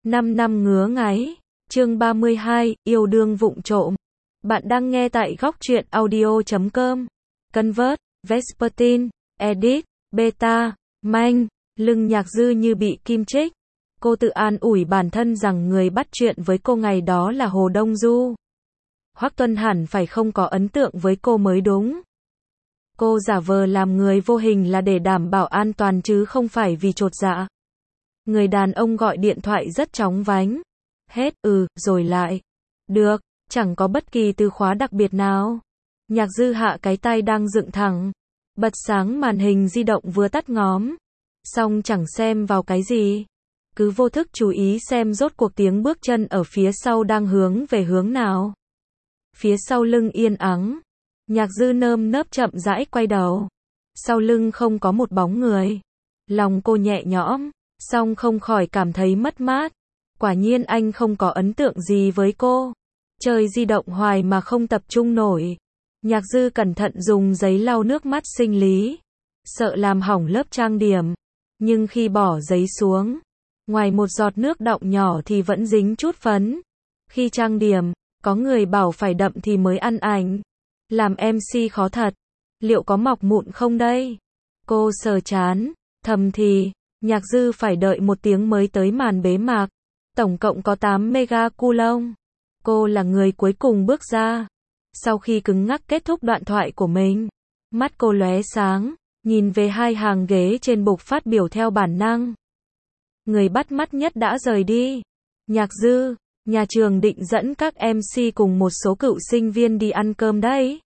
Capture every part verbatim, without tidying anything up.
năm năm ngứa ngáy. Chương ba mươi hai, yêu đương vụng trộm. Bạn đang nghe tại góc truyện audio chấm com. Convert, Vespertine, Edit, Beta, Manh, lưng Nhạc Dư như bị kim chích. Cô tự an ủi bản thân rằng người bắt chuyện với cô ngày đó là Hồ Đông Du. Hoắc Tuân hẳn phải không có ấn tượng với cô mới đúng. Cô giả vờ làm người vô hình là để đảm bảo an toàn chứ không phải vì chột dạ. Người đàn ông gọi điện thoại rất chóng vánh. Hết, ừ, rồi lại. Được, chẳng có bất kỳ từ khóa đặc biệt nào. Nhạc Dư hạ cái tay đang dựng thẳng. Bật sáng màn hình di động vừa tắt ngóm. Xong chẳng xem vào cái gì. Cứ vô thức chú ý xem rốt cuộc tiếng bước chân ở phía sau đang hướng về hướng nào. Phía sau lưng yên ắng. Nhạc Dư nơm nớp chậm rãi quay đầu. Sau lưng không có một bóng người. Lòng cô nhẹ nhõm, song không khỏi cảm thấy mất mát. Quả nhiên anh không có ấn tượng gì với cô. Chơi di động hoài mà không tập trung nổi. Nhạc Dư cẩn thận dùng giấy lau nước mắt sinh lý. Sợ làm hỏng lớp trang điểm. Nhưng khi bỏ giấy xuống, ngoài một giọt nước đọng nhỏ thì vẫn dính chút phấn. Khi trang điểm, có người bảo phải đậm thì mới ăn ảnh. Làm em xê khó thật. Liệu có mọc mụn không đây? Cô sờ chán, thầm thì, Nhạc Dư phải đợi một tiếng mới tới màn bế mạc. Tổng cộng có tám mega coulomb. Cô là người cuối cùng bước ra. Sau khi cứng ngắc kết thúc đoạn thoại của mình, mắt cô lóe sáng, nhìn về hai hàng ghế trên bục phát biểu theo bản năng. Người bắt mắt nhất đã rời đi. Nhạc Dư, nhà trường định dẫn các em xê cùng một số cựu sinh viên đi ăn cơm đấy.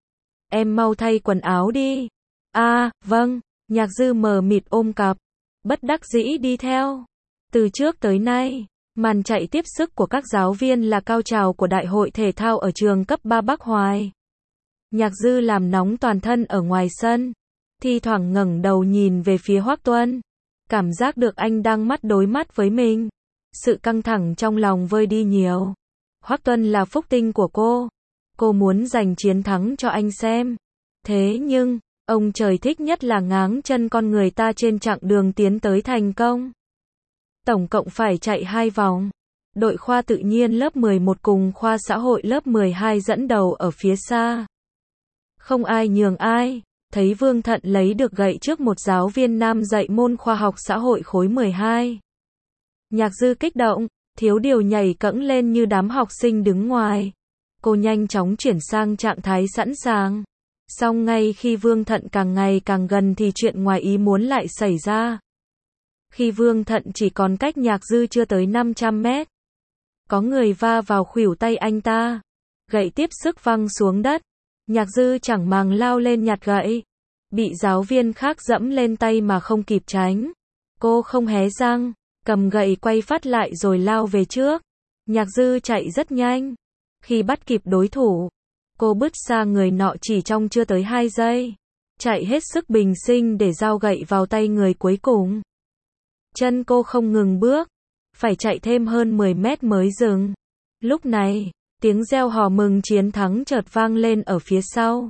Em mau thay quần áo đi. À, vâng. Nhạc Dư mờ mịt ôm cặp, bất đắc dĩ đi theo. Từ trước tới nay, màn chạy tiếp sức của các giáo viên là cao trào của đại hội thể thao ở trường cấp ba Bắc Hoài. Nhạc Dư làm nóng toàn thân ở ngoài sân, thi thoảng ngẩng đầu nhìn về phía Hoắc Tuân, cảm giác được anh đang mắt đối mắt với mình. Sự căng thẳng trong lòng vơi đi nhiều. Hoắc Tuân là phúc tinh của cô. Cô muốn giành chiến thắng cho anh xem. Thế nhưng, ông trời thích nhất là ngáng chân con người ta trên chặng đường tiến tới thành công. Tổng cộng phải chạy hai vòng. Đội khoa tự nhiên lớp mười một cùng khoa xã hội lớp mười hai dẫn đầu ở phía xa. Không ai nhường ai. Thấy Vương Thận lấy được gậy trước một giáo viên nam dạy môn khoa học xã hội khối mười hai. Nhạc Dư kích động, thiếu điều nhảy cẫng lên như đám học sinh đứng ngoài. Cô nhanh chóng chuyển sang trạng thái sẵn sàng. Song ngay khi Vương Thận càng ngày càng gần thì chuyện ngoài ý muốn lại xảy ra. Khi Vương Thận chỉ còn cách Nhạc Dư chưa tới năm trăm mét, có người va vào khuỷu tay anh ta. Gậy tiếp sức văng xuống đất. Nhạc Dư chẳng màng lao lên nhặt gậy. Bị giáo viên khác dẫm lên tay mà không kịp tránh. Cô không hé răng, cầm gậy quay phát lại rồi lao về trước. Nhạc Dư chạy rất nhanh. Khi bắt kịp đối thủ, cô bứt xa người nọ chỉ trong chưa tới hai giây. Chạy hết sức bình sinh để giao gậy vào tay người cuối cùng. Chân cô không ngừng bước, phải chạy thêm hơn mười mét mới dừng. Lúc này, tiếng reo hò mừng chiến thắng chợt vang lên ở phía sau.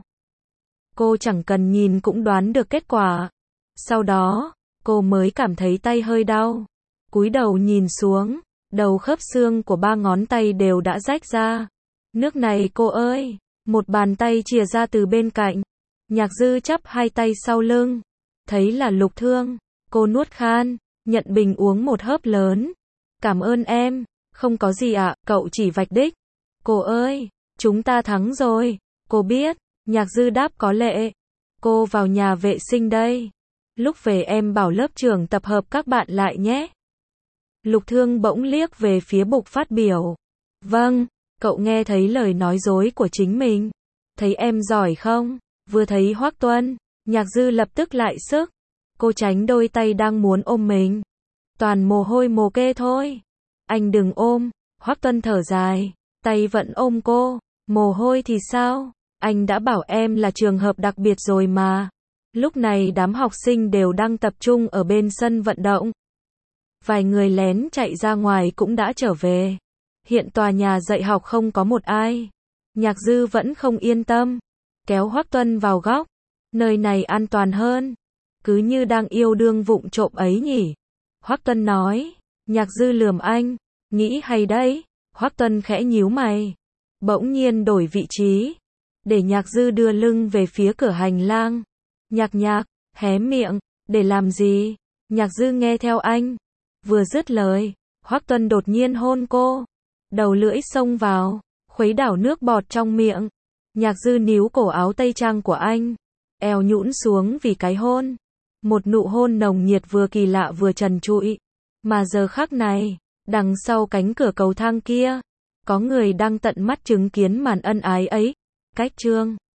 Cô chẳng cần nhìn cũng đoán được kết quả. Sau đó, cô mới cảm thấy tay hơi đau. Cúi đầu nhìn xuống, đầu khớp xương của ba ngón tay đều đã rách ra. Nước này cô ơi! Một bàn tay chìa ra từ bên cạnh. Nhạc Dư chắp hai tay sau lưng. Thấy là Lục Thương. Cô nuốt khan, nhận bình uống một hớp lớn. Cảm ơn em. Không có gì ạ, cậu chỉ vạch đích. Cô ơi! Chúng ta thắng rồi. Cô biết. Nhạc Dư đáp có lệ. Cô vào nhà vệ sinh đây. Lúc về em bảo lớp trưởng tập hợp các bạn lại nhé. Lục Thương bỗng liếc về phía bục phát biểu. Vâng. Cậu nghe thấy lời nói dối của chính mình. Thấy em giỏi không? Vừa thấy Hoắc Tuân, Nhạc Dư lập tức lại sức. Cô tránh đôi tay đang muốn ôm mình. Toàn mồ hôi mồ kê thôi. Anh đừng ôm. Hoắc Tuân thở dài. Tay vẫn ôm cô. Mồ hôi thì sao? Anh đã bảo em là trường hợp đặc biệt rồi mà. Lúc này đám học sinh đều đang tập trung ở bên sân vận động. Vài người lén chạy ra ngoài cũng đã trở về. Hiện tòa nhà dạy học không có một ai. Nhạc Dư vẫn không yên tâm. Kéo Hoắc Tuân vào góc. Nơi này an toàn hơn. Cứ như đang yêu đương vụng trộm ấy nhỉ. Hoắc Tuân nói. Nhạc Dư lườm anh. Nghĩ hay đấy. Hoắc Tuân khẽ nhíu mày. Bỗng nhiên đổi vị trí. Để Nhạc Dư đưa lưng về phía cửa hành lang. Nhạc nhạc, hé miệng. Để làm gì? Nhạc Dư nghe theo anh. Vừa dứt lời, Hoắc Tuân đột nhiên hôn cô. Đầu lưỡi xông vào, khuấy đảo nước bọt trong miệng. Nhạc Dư níu cổ áo tây trang của anh. Eo nhũn xuống vì cái hôn. Một nụ hôn nồng nhiệt vừa kỳ lạ vừa trần trụi. Mà giờ khắc này, đằng sau cánh cửa cầu thang kia, có người đang tận mắt chứng kiến màn ân ái ấy. Cách chương